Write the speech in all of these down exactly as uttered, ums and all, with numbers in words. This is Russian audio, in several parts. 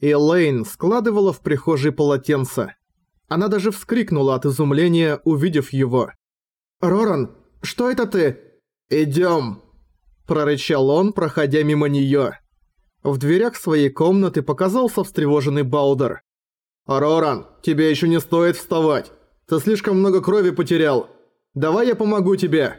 Элейн складывала в прихожей полотенце. Она даже вскрикнула от изумления, увидев его. «Роран, что это ты?» «Идём!» – прорычал он, проходя мимо неё. В дверях своей комнаты показался встревоженный Балдер. «Роран, тебе ещё не стоит вставать. Ты слишком много крови потерял. Давай я помогу тебе.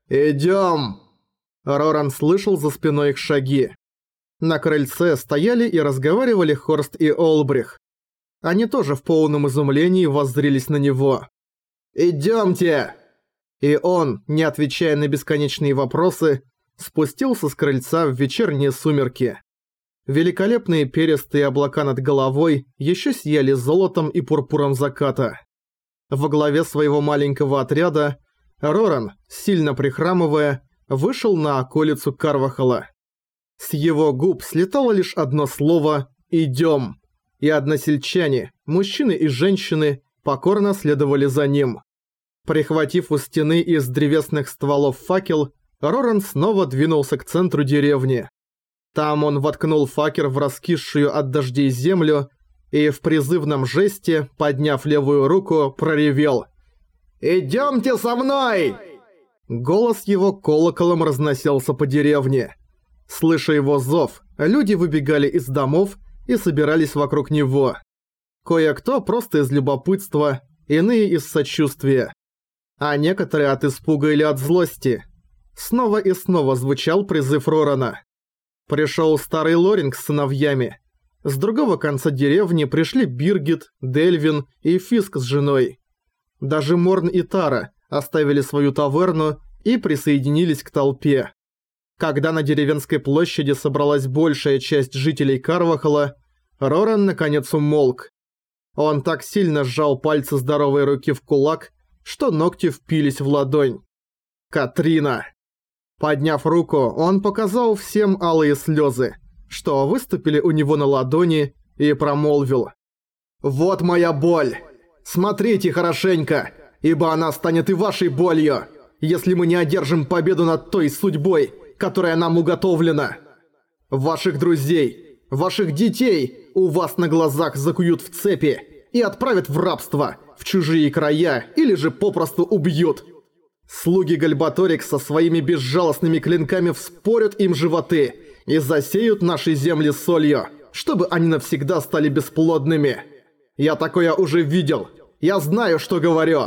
Идём!» Роран слышал за спиной их шаги. На крыльце стояли и разговаривали Хорст и Олбрих. Они тоже в полном изумлении воззрились на него. «Идёмте!» И он, не отвечая на бесконечные вопросы, спустился с крыльца в вечерние сумерки. Великолепные перистые облака над головой ещё сияли золотом и пурпуром заката. Во главе своего маленького отряда Роран, сильно прихрамывая, вышел на околицу Карвахала. С его губ слетало лишь одно слово «Идём», и односельчане, мужчины и женщины, покорно следовали за ним. Прихватив у стены из древесных стволов факел, Роран снова двинулся к центру деревни. Там он воткнул факел в раскисшую от дождей землю и в призывном жесте, подняв левую руку, проревел: «Идёмте со мной!» Голос его колоколом разносился по деревне. Слыша его зов, люди выбегали из домов и собирались вокруг него. Кое-кто просто из любопытства, иные из сочувствия, а некоторые от испуга или от злости. Снова и снова звучал призыв Рорана. Пришел старый Лоринг с сыновьями. С другого конца деревни пришли Биргит, Дельвин и Фиск с женой. Даже Морн и Тара оставили свою таверну и присоединились к толпе. Когда на деревенской площади собралась большая часть жителей Карвахала, Роран наконец умолк. Он так сильно сжал пальцы здоровой руки в кулак, что ногти впились в ладонь. «Катрина!» Подняв руку, он показал всем алые слезы, что выступили у него на ладони, и промолвил: «Вот моя боль! Смотрите хорошенько, ибо она станет и вашей болью, если мы не одержим победу над той судьбой, которая нам уготовлена. Ваших друзей, ваших детей у вас на глазах закуют в цепи и отправят в рабство, в чужие края или же попросту убьют. Слуги Гальбаторикса своими безжалостными клинками вспорят им животы и засеют наши земли солью, чтобы они навсегда стали бесплодными. Я такое уже видел. Я знаю, что говорю».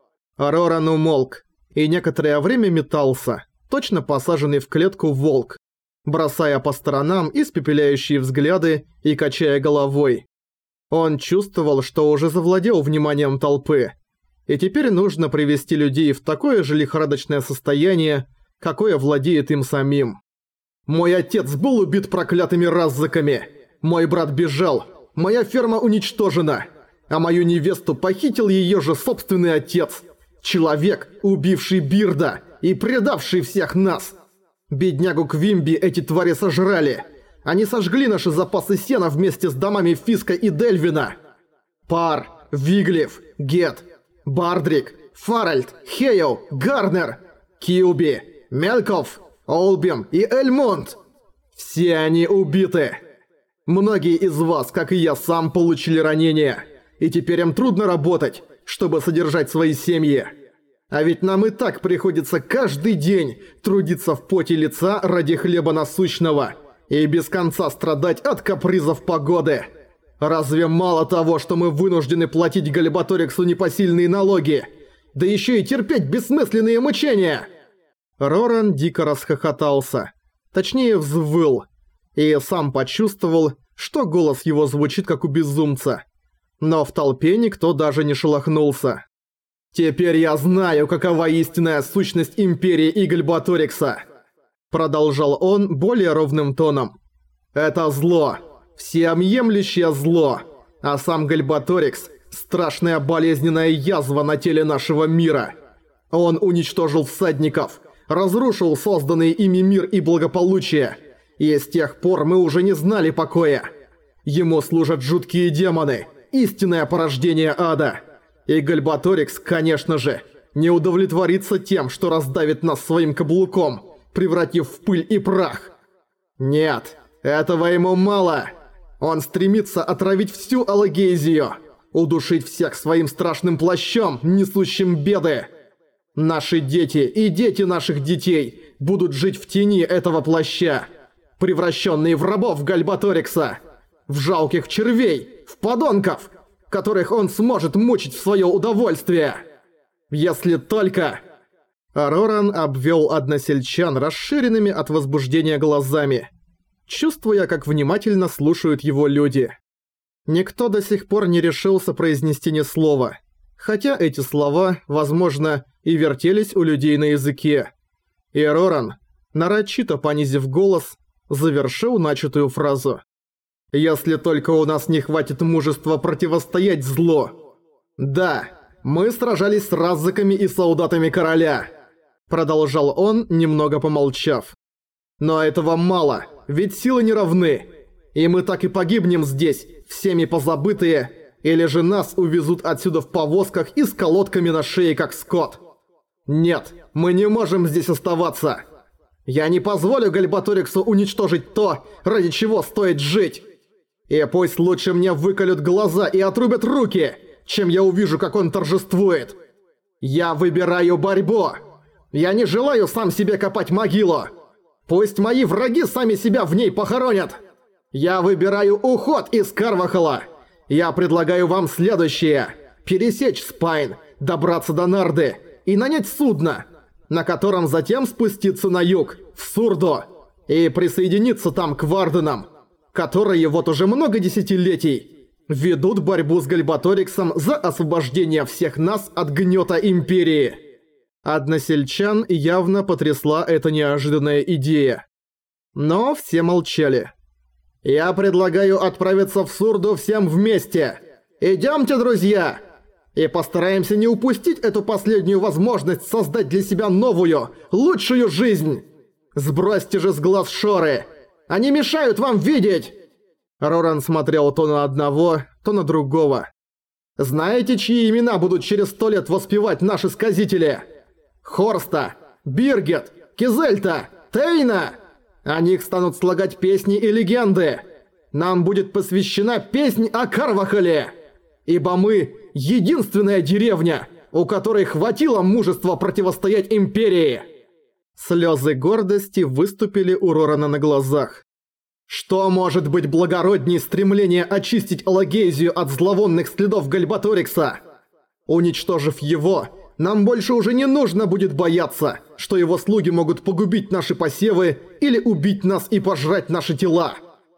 Роран умолк и некоторое время метался, точно посаженный в клетку волк, бросая по сторонам испепеляющие взгляды и качая головой. Он чувствовал, что уже завладел вниманием толпы, и теперь нужно привести людей в такое же лихорадочное состояние, какое владеет им самим. «Мой отец был убит проклятыми раззаками, мой брат бежал, моя ферма уничтожена, а мою невесту похитил ее же собственный отец, человек, убивший Бирда и предавший всех нас. Беднягу Квимби эти твари сожрали. Они сожгли наши запасы сена вместе с домами Фиска и Дельвина. Пар, Виглиф, Гет, Бардрик, Фаральд, Хейл, Гарнер, Кьюби, Мельков, Олбим и Эльмунд. Все они убиты. Многие из вас, как и я сам, получили ранения, и теперь им трудно работать, чтобы содержать свои семьи. А ведь нам и так приходится каждый день трудиться в поте лица ради хлеба насущного и без конца страдать от капризов погоды. Разве мало того, что мы вынуждены платить Гальбаториксу непосильные налоги, да еще и терпеть бессмысленные мучения?» Роран дико расхохотался, точнее взвыл, и сам почувствовал, что голос его звучит как у безумца. Но в толпе никто даже не шелохнулся. «Теперь я знаю, какова истинная сущность Империи и Гальбаторикса», продолжал он более ровным тоном. «Это зло, всеобъемлющее зло, а сам Гальбаторикс – страшная болезненная язва на теле нашего мира. Он уничтожил всадников, разрушил созданный ими мир и благополучие, и с тех пор мы уже не знали покоя. Ему служат жуткие демоны, истинное порождение ада. И Гальбаторикс, конечно же, не удовлетворится тем, что раздавит нас своим каблуком, превратив в пыль и прах. Нет, этого ему мало. Он стремится отравить всю Алагейзию, удушить всех своим страшным плащом, несущим беды. Наши дети и дети наших детей будут жить в тени этого плаща, превращенные в рабов Гальбаторикса, в жалких червей, в подонков, которых он сможет мучить в свое удовольствие. Если только... Роран обвел односельчан расширенными от возбуждения глазами, чувствуя, как внимательно слушают его люди. Никто до сих пор не решился произнести ни слова, хотя эти слова, возможно, и вертелись у людей на языке. И Роран, нарочито понизив голос, завершил начатую фразу. «Если только у нас не хватит мужества противостоять злу. Да, мы сражались с раззаками и солдатами короля», продолжал он, немного помолчав. «Но этого мало, ведь силы не равны, и мы так и погибнем здесь, всеми позабытые, или же нас увезут отсюда в повозках и с колодками на шее, как скот. Нет, мы не можем здесь оставаться. Я не позволю Гальбаториксу уничтожить то, ради чего стоит жить. И пусть лучше мне выколют глаза и отрубят руки, чем я увижу, как он торжествует. Я выбираю борьбу. Я не желаю сам себе копать могилу. Пусть мои враги сами себя в ней похоронят. Я выбираю уход из Карвахала. Я предлагаю вам следующее. Пересечь Спайн, добраться до Нарды и нанять судно, на котором затем спуститься на юг, в Сурду, и присоединиться там к Варденам, которые вот уже много десятилетий ведут борьбу с Гальбаториксом за освобождение всех нас от гнета Империи. Односельчан явно потрясла эта неожиданная идея. Но все молчали. «Я предлагаю отправиться в Сурду всем вместе. Идёмте, друзья! И постараемся не упустить эту последнюю возможность создать для себя новую, лучшую жизнь! Сбросьте же с глаз шоры! Они мешают вам видеть!» Роран смотрел то на одного, то на другого. «Знаете, чьи имена будут через сто лет воспевать наши сказители? Хорста, Биргет, Кизельта, Тейна! О них станут слагать песни и легенды. Нам будет посвящена песнь о Карвахале, ибо мы — единственная деревня, у которой хватило мужества противостоять Империи». Слезы гордости выступили у Рорана на глазах. Что может быть благородней стремления очистить Алагейзию от зловонных следов Гальбаторикса? Уничтожив его, нам больше уже не нужно будет бояться, что его слуги могут погубить наши посевы или убить нас и пожрать наши тела.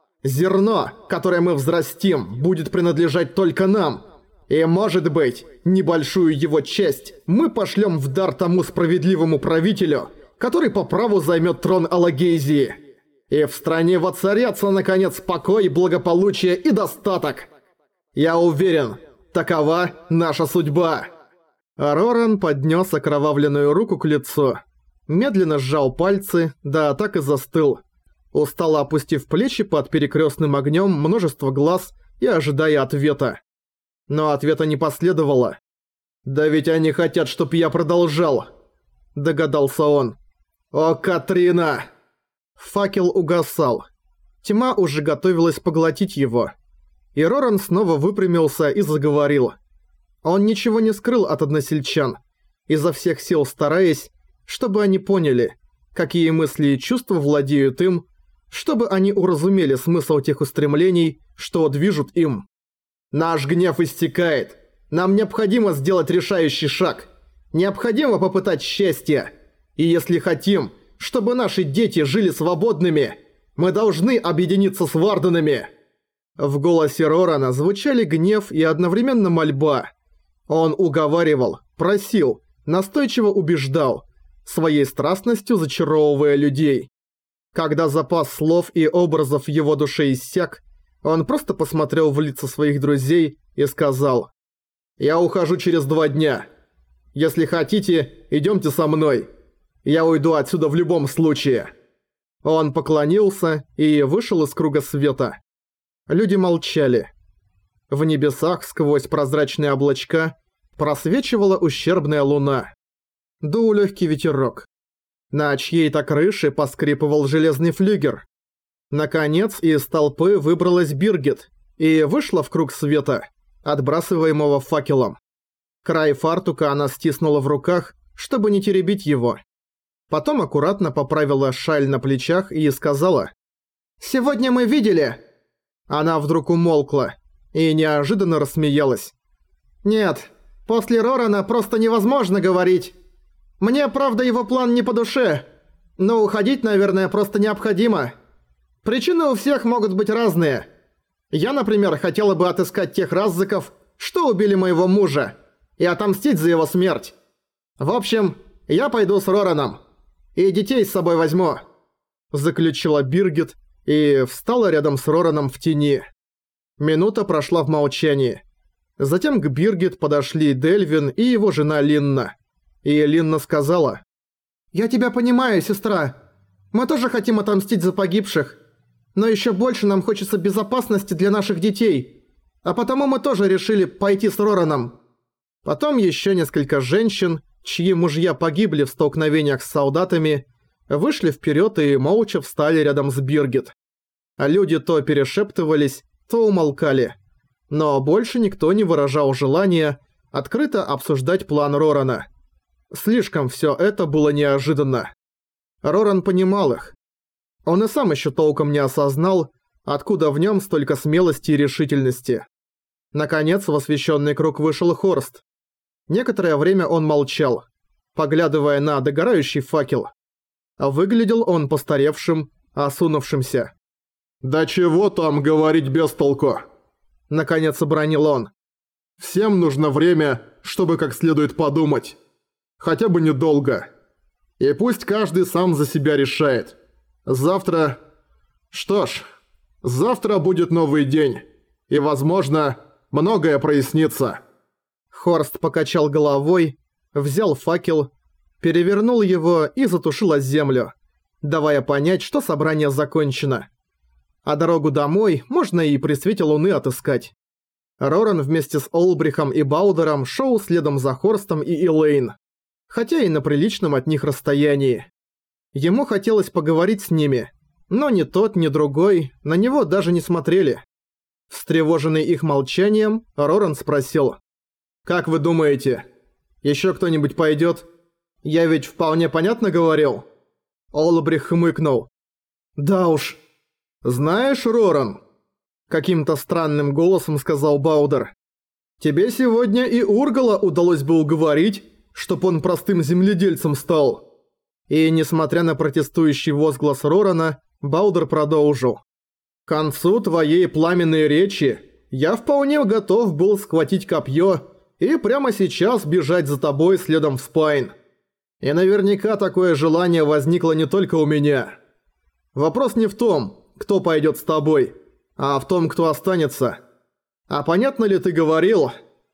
Зерно, которое мы взрастим, будет принадлежать только нам. И, может быть, небольшую его часть мы пошлем в дар тому справедливому правителю, который по праву займет трон Алагейзии. И в стране воцарятся, наконец, покой, благополучие и достаток. Я уверен, такова наша судьба». Роран поднес окровавленную руку к лицу, медленно сжал пальцы, да так и застыл, устало опустив плечи под перекрестным огнем множество глаз и ожидая ответа. Но ответа не последовало. «Да ведь они хотят, чтоб я продолжал», — догадался он. «О, Катрина!» Факел угасал. Тьма уже готовилась поглотить его. И Роран снова выпрямился и заговорил. Он ничего не скрыл от односельчан, изо всех сил стараясь, чтобы они поняли, какие мысли и чувства владеют им, чтобы они уразумели смысл тех устремлений, что движут им. «Наш гнев истекает. Нам необходимо сделать решающий шаг. Необходимо попытать счастье. И если хотим, чтобы наши дети жили свободными, мы должны объединиться с Варденами». В голосе Рорана звучали гнев и одновременно мольба. Он уговаривал, просил, настойчиво убеждал, своей страстностью зачаровывая людей. Когда запас слов и образов в его душе иссяк, он просто посмотрел в лица своих друзей и сказал: «Я ухожу через два дня. Если хотите, идемте со мной. Я уйду отсюда в любом случае». Он поклонился и вышел из круга света. Люди молчали. В небесах сквозь прозрачные облачка просвечивала ущербная луна. Дул легкий ветерок. На чьей-то крыше поскрипывал железный флюгер. Наконец из толпы выбралась Биргит и вышла в круг света, отбрасываемого факелом. Край фартука она стиснула в руках, чтобы не теребить его. Потом аккуратно поправила шаль на плечах и сказала: «Сегодня мы видели...» Она вдруг умолкла и неожиданно рассмеялась. «Нет, после Рорана просто невозможно говорить. Мне, правда, его план не по душе, но уходить, наверное, просто необходимо. Причины у всех могут быть разные. Я, например, хотела бы отыскать тех раззыков, что убили моего мужа, и отомстить за его смерть. В общем, я пойду с Рораном. И детей с собой возьму», – заключила Биргит и встала рядом с Рораном в тени. Минута прошла в молчании. Затем к Биргит подошли Дельвин и его жена Линна. И Линна сказала: «Я тебя понимаю, сестра. Мы тоже хотим отомстить за погибших. Но еще больше нам хочется безопасности для наших детей. А потому мы тоже решили пойти с Рораном». Потом еще несколько женщин, чьи мужья погибли в столкновениях с солдатами, вышли вперед и молча встали рядом с Биргит. А люди то перешептывались, то умолкали. Но больше никто не выражал желания открыто обсуждать план Рорана. Слишком все это было неожиданно. Роран понимал их. Он и сам еще толком не осознал, откуда в нем столько смелости и решительности. Наконец в освещенный круг вышел Хорст. Некоторое время он молчал, поглядывая на догорающий факел. Выглядел он постаревшим, осунувшимся. «Да чего там говорить без толку?» Наконец обронил он. «Всем нужно время, чтобы как следует подумать. Хотя бы недолго. И пусть каждый сам за себя решает. Завтра... Что ж, завтра будет новый день. И, возможно, многое прояснится». Хорст покачал головой, взял факел, перевернул его и затушил о землю, давая понять, что собрание закончено. А дорогу домой можно и при свете луны отыскать. Роран вместе с Олбрихом и Баудером шел следом за Хорстом и Элейн, хотя и на приличном от них расстоянии. Ему хотелось поговорить с ними, но ни тот, ни другой на него даже не смотрели. Встревоженный их молчанием, Роран спросил: «Как вы думаете, еще кто-нибудь пойдет? Я ведь вполне понятно говорил?» Олбрих хмыкнул. «Да уж. Знаешь, Роран», — каким-то странным голосом сказал Баудер, «тебе сегодня и Ургала удалось бы уговорить, чтоб он простым земледельцем стал». И, несмотря на протестующий возглас Рорана, Баудер продолжил: «К концу твоей пламенной речи я вполне готов был схватить копье и прямо сейчас бежать за тобой следом в Спайн. И наверняка такое желание возникло не только у меня. Вопрос не в том, кто пойдет с тобой, а в том, кто останется. А понятно ли ты говорил?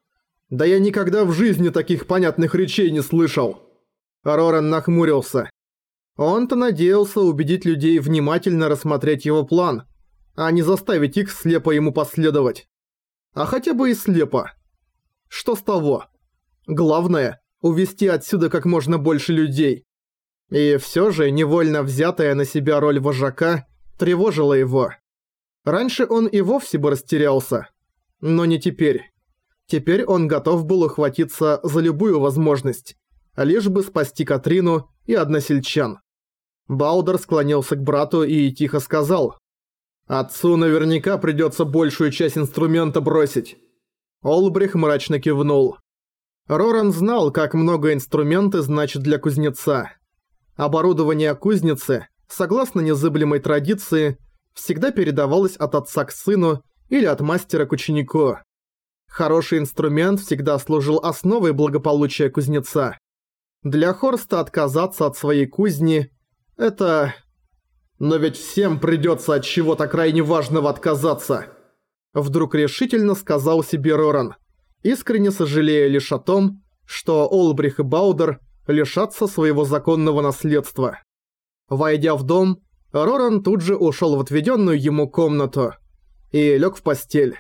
Да я никогда в жизни таких понятных речей не слышал». Роран нахмурился. Он-то надеялся убедить людей внимательно рассмотреть его план, а не заставить их слепо ему последовать. А хотя бы и слепо. Что с того? Главное – увести отсюда как можно больше людей. И все же невольно взятая на себя роль вожака тревожила его. Раньше он и вовсе бы растерялся. Но не теперь. Теперь он готов был ухватиться за любую возможность, лишь бы спасти Катрину и односельчан. Баудер склонился к брату и тихо сказал: «Отцу наверняка придется большую часть инструмента бросить». Олбрих мрачно кивнул. Роран знал, как много инструменты значат для кузнеца. Оборудование кузницы, согласно незыблемой традиции, всегда передавалось от отца к сыну или от мастера к ученику. Хороший инструмент всегда служил основой благополучия кузнеца. Для Хорста отказаться от своей кузни – это... «Но ведь всем придется от чего-то крайне важного отказаться», – вдруг решительно сказал себе Роран, искренне сожалея лишь о том, что Олбрих и Баудер лишатся своего законного наследства. Войдя в дом, Роран тут же ушел в отведенную ему комнату и лег в постель.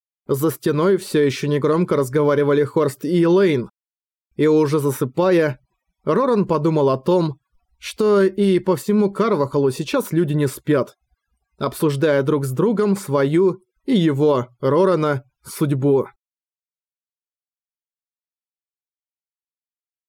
За стеной все еще негромко разговаривали Хорст и Элейн. И уже засыпая, Роран подумал о том, что и по всему Карвахалу сейчас люди не спят. обсуждая друг с другом свою и его, Рорана, судьбу.